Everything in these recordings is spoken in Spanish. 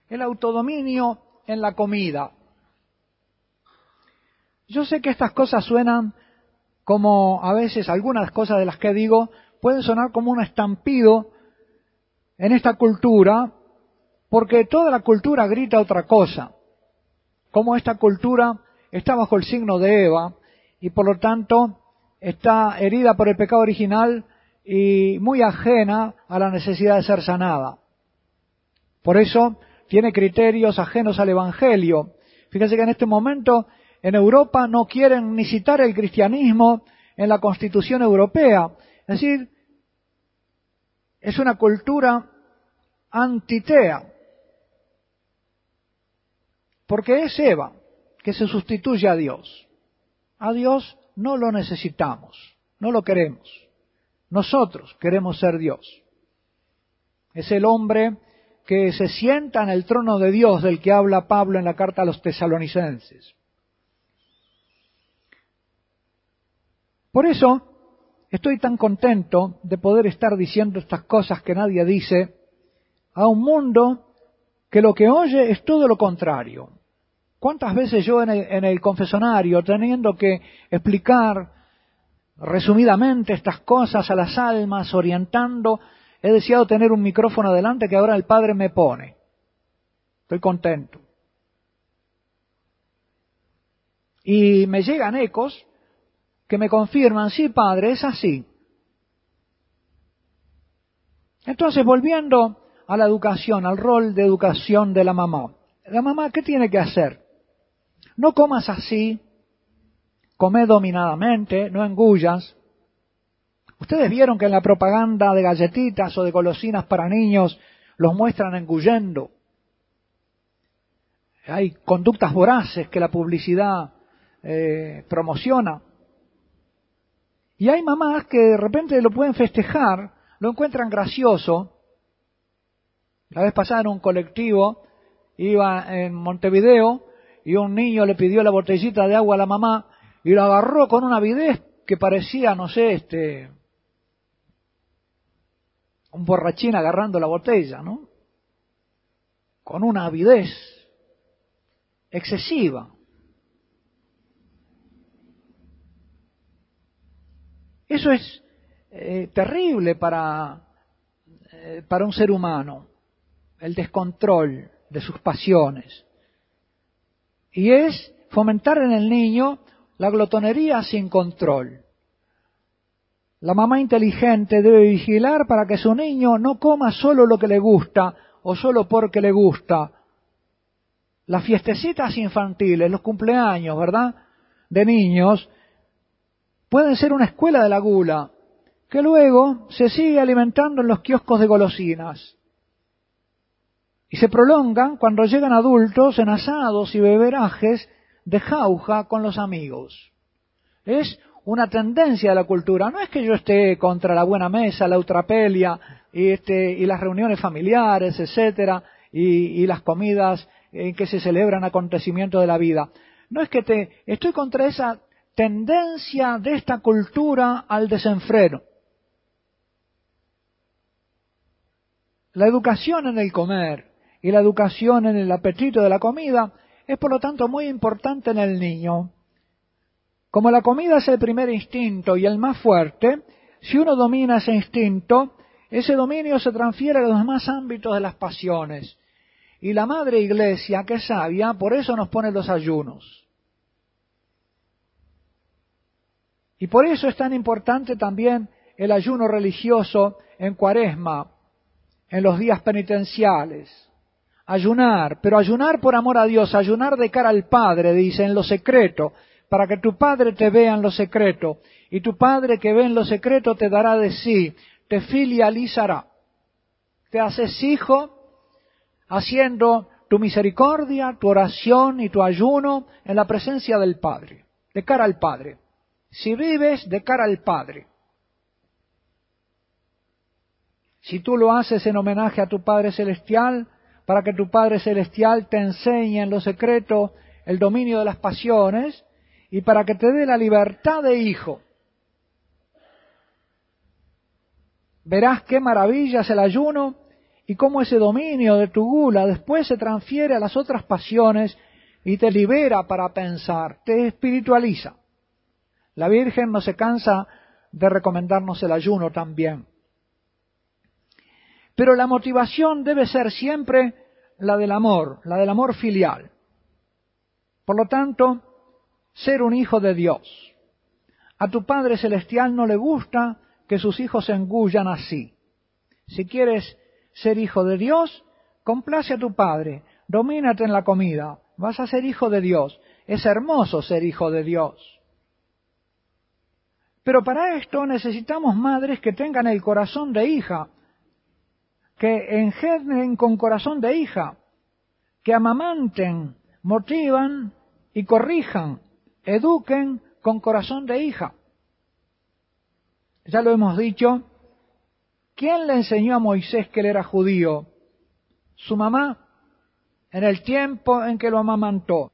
el autodominio en la comida. Yo sé que estas cosas suenan como, a veces algunas cosas de las que digo, pueden sonar como un estampido en esta cultura, porque toda la cultura grita otra cosa. Como esta cultura está bajo el signo de Eva y por lo tanto está herida por el pecado original y muy ajena a la necesidad de ser sanada. Por eso tiene criterios ajenos al Evangelio. Fíjense que en este momento en Europa no quieren ni citar el cristianismo en la Constitución Europea. Es decir, es una cultura antitea. Porque es Eva que se sustituye a Dios. A Dios no lo necesitamos, no lo queremos. Nosotros queremos ser Dios. Es el hombre que se sienta en el trono de Dios del que habla Pablo en la carta a los tesalonicenses. Por eso estoy tan contento de poder estar diciendo estas cosas que nadie dice a un mundo que lo que oye es todo lo contrario. ¿Cuántas veces yo en el confesionario, teniendo que explicar resumidamente estas cosas a las almas, orientando, he deseado tener un micrófono delante que ahora el Padre me pone? Estoy contento. Y me llegan ecos que me confirman, sí, Padre, es así. Entonces, volviendo a la educación, al rol de educación de la mamá. La mamá, ¿qué tiene que hacer? No comas así, come dominadamente, no engullas. Ustedes vieron que en la propaganda de galletitas o de golosinas para niños los muestran engullendo. Hay conductas voraces que la publicidad promociona. Y hay mamás que de repente lo pueden festejar, lo encuentran gracioso. La vez pasada en un colectivo, iba en Montevideo, y un niño le pidió la botellita de agua a la mamá, y lo agarró con una avidez que parecía, no sé, un borrachín agarrando la botella, ¿no? Con una avidez excesiva. Eso es terrible para un ser humano, el descontrol de sus pasiones. Y es fomentar en el niño la glotonería sin control. La mamá inteligente debe vigilar para que su niño no coma solo lo que le gusta o solo porque le gusta. Las fiestecitas infantiles, los cumpleaños, ¿verdad?, de niños, pueden ser una escuela de la gula, que luego se sigue alimentando en los kioscos de golosinas. Y se prolongan cuando llegan adultos en asados y beberajes de jauja con los amigos. Es una tendencia de la cultura. No es que yo esté contra la buena mesa, la eutrapelia y las reuniones familiares, etcétera, y las comidas en que se celebran acontecimientos de la vida. No es que estoy contra esa tendencia de esta cultura al desenfreno. La educación en el comer y la educación en el apetito de la comida es por lo tanto muy importante en el niño. Como la comida es el primer instinto y el más fuerte, si uno domina ese instinto, ese dominio se transfiere a los demás ámbitos de las pasiones. Y la Madre Iglesia, que es sabia, por eso nos pone los ayunos. Y por eso es tan importante también el ayuno religioso en Cuaresma, en los días penitenciales. Ayunar, pero ayunar por amor a Dios, ayunar de cara al Padre, dice, en lo secreto, para que tu Padre te vea en lo secreto, y tu Padre que ve en lo secreto te dará de sí, te filializará. Te haces hijo haciendo tu misericordia, tu oración y tu ayuno en la presencia del Padre, de cara al Padre. Si vives de cara al Padre, si tú lo haces en homenaje a tu Padre Celestial, para que tu Padre Celestial te enseñe en lo secreto el dominio de las pasiones y para que te dé la libertad de hijo. Verás qué maravilla es el ayuno y cómo ese dominio de tu gula después se transfiere a las otras pasiones y te libera para pensar, te espiritualiza. La Virgen no se cansa de recomendarnos el ayuno también. Pero la motivación debe ser siempre la del amor filial. Por lo tanto, ser un hijo de Dios. A tu Padre Celestial no le gusta que sus hijos se engullan así. Si quieres ser hijo de Dios, complace a tu Padre, domínate en la comida, vas a ser hijo de Dios. Es hermoso ser hijo de Dios. Pero para esto necesitamos madres que tengan el corazón de hija, que engendren con corazón de hija, que amamanten, motivan y corrijan, eduquen con corazón de hija. Ya lo hemos dicho, ¿quién le enseñó a Moisés que él era judío? Su mamá, en el tiempo en que lo amamantó.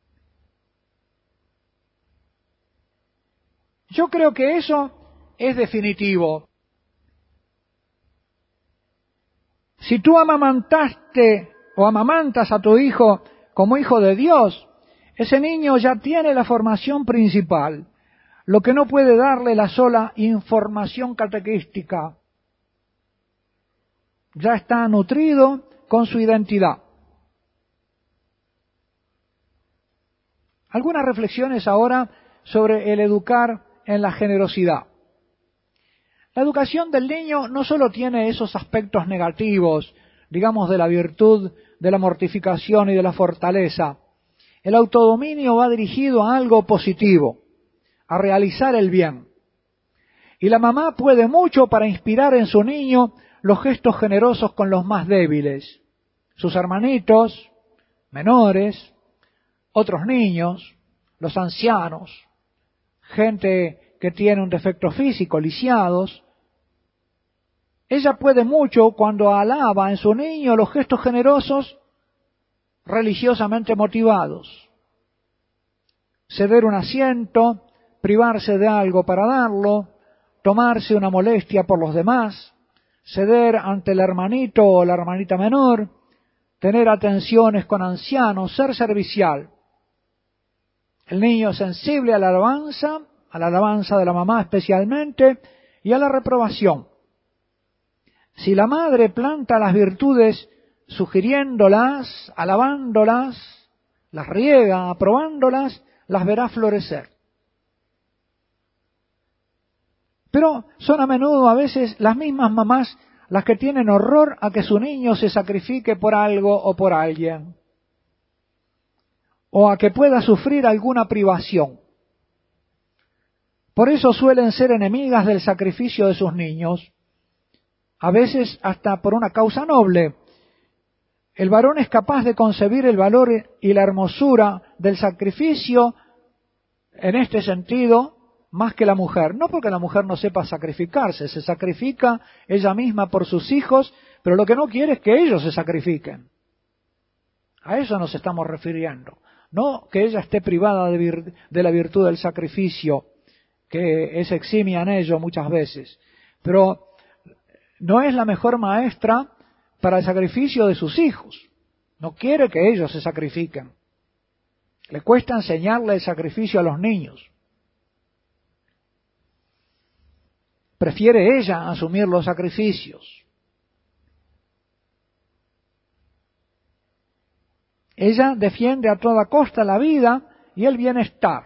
Yo creo que eso es definitivo. Si tú amamantaste o amamantas a tu hijo como hijo de Dios, ese niño ya tiene la formación principal, lo que no puede darle la sola información catequística. Ya está nutrido con su identidad. Algunas reflexiones ahora sobre el educar en la generosidad. La educación del niño no solo tiene esos aspectos negativos, digamos, de la virtud, de la mortificación y de la fortaleza. El autodominio va dirigido a algo positivo, a realizar el bien. Y la mamá puede mucho para inspirar en su niño los gestos generosos con los más débiles, sus hermanitos, menores, otros niños, los ancianos, gente que tiene un defecto físico, lisiados. Ella puede mucho cuando alaba en su niño los gestos generosos religiosamente motivados. Ceder un asiento, privarse de algo para darlo, tomarse una molestia por los demás, ceder ante el hermanito o la hermanita menor, tener atenciones con ancianos, ser servicial. El niño es sensible a la alabanza de la mamá especialmente, y a la reprobación. Si la madre planta las virtudes sugiriéndolas, alabándolas, las riega, aprobándolas, las verá florecer. Pero son a menudo a veces las mismas mamás las que tienen horror a que su niño se sacrifique por algo o por alguien, o a que pueda sufrir alguna privación. Por eso suelen ser enemigas del sacrificio de sus niños, a veces hasta por una causa noble. El varón es capaz de concebir el valor y la hermosura del sacrificio en este sentido más que la mujer. No porque la mujer no sepa sacrificarse, se sacrifica ella misma por sus hijos, pero lo que no quiere es que ellos se sacrifiquen. A eso nos estamos refiriendo. No que ella esté privada de la virtud del sacrificio, que es eximia en ello muchas veces, pero no es la mejor maestra para el sacrificio de sus hijos. No quiere que ellos se sacrifiquen. Le cuesta enseñarle el sacrificio a los niños. Prefiere ella asumir los sacrificios. Ella defiende a toda costa la vida y el bienestar.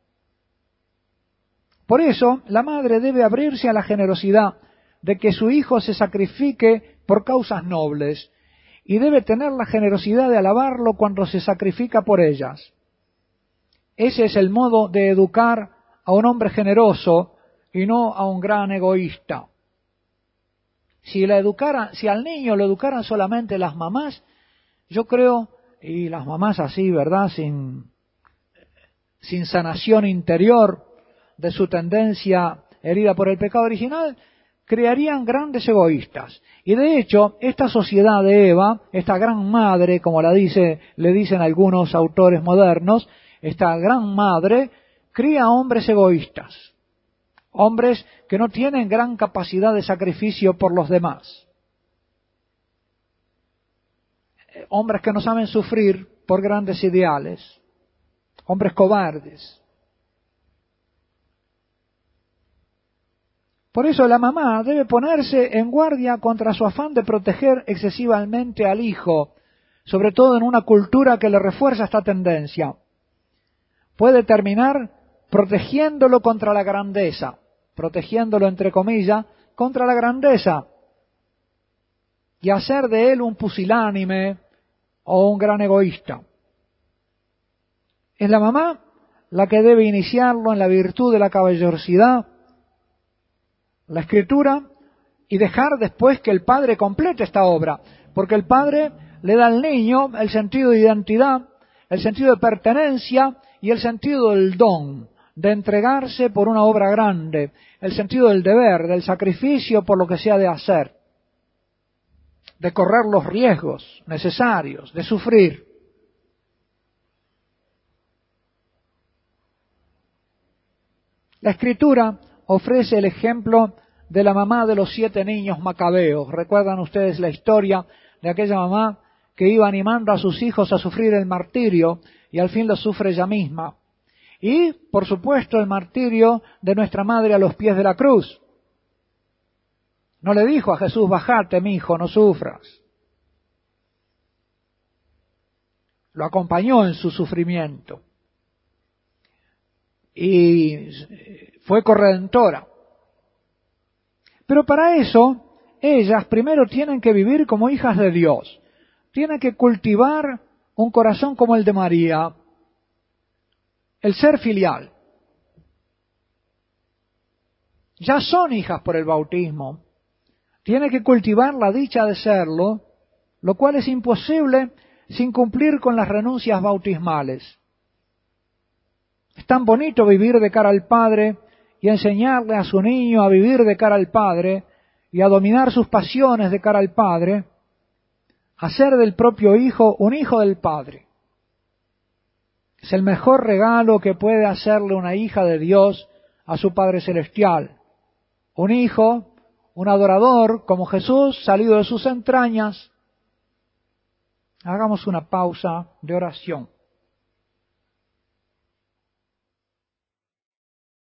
Por eso, la madre debe abrirse a la generosidad de que su hijo se sacrifique por causas nobles, y debe tener la generosidad de alabarlo cuando se sacrifica por ellas. Ese es el modo de educar a un hombre generoso y no a un gran egoísta. Si al niño lo educaran solamente las mamás, yo creo, y las mamás así, ¿verdad?, sin sanación interior de su tendencia herida por el pecado original, crearían grandes egoístas. Y de hecho, esta sociedad de Eva, esta gran madre, como le dicen algunos autores modernos, esta gran madre cría hombres egoístas, hombres que no tienen gran capacidad de sacrificio por los demás. hombres que no saben sufrir por grandes ideales, hombres cobardes. Por eso la mamá debe ponerse en guardia contra su afán de proteger excesivamente al hijo, sobre todo en una cultura que le refuerza esta tendencia. Puede terminar protegiéndolo contra la grandeza, protegiéndolo entre comillas, contra la grandeza, y hacer de él un pusilánime o un gran egoísta. Es la mamá la que debe iniciarlo en la virtud de la caballerosidad, la escritura, y dejar después que el padre complete esta obra, porque el padre le da al niño el sentido de identidad, el sentido de pertenencia y el sentido del don, de entregarse por una obra grande, el sentido del deber, del sacrificio por lo que se ha de hacer, de correr los riesgos necesarios, de sufrir. La Escritura ofrece el ejemplo de la mamá de los 7 niños macabeos. ¿Recuerdan ustedes la historia de aquella mamá que iba animando a sus hijos a sufrir el martirio y al fin lo sufre ella misma? Y, por supuesto, el martirio de nuestra madre a los pies de la cruz. No le dijo a Jesús: bájate, mi hijo, no sufras. Lo acompañó en su sufrimiento. Y fue corredentora. Pero para eso, ellas primero tienen que vivir como hijas de Dios. Tienen que cultivar un corazón como el de María, el ser filial. Ya son hijas por el bautismo. Tienen que cultivar la dicha de serlo, lo cual es imposible sin cumplir con las renuncias bautismales. Es tan bonito vivir de cara al Padre y enseñarle a su niño a vivir de cara al Padre y a dominar sus pasiones de cara al Padre, hacer del propio hijo un hijo del Padre. Es el mejor regalo que puede hacerle una hija de Dios a su Padre Celestial. Un hijo, un adorador como Jesús salido de sus entrañas. Hagamos una pausa de oración.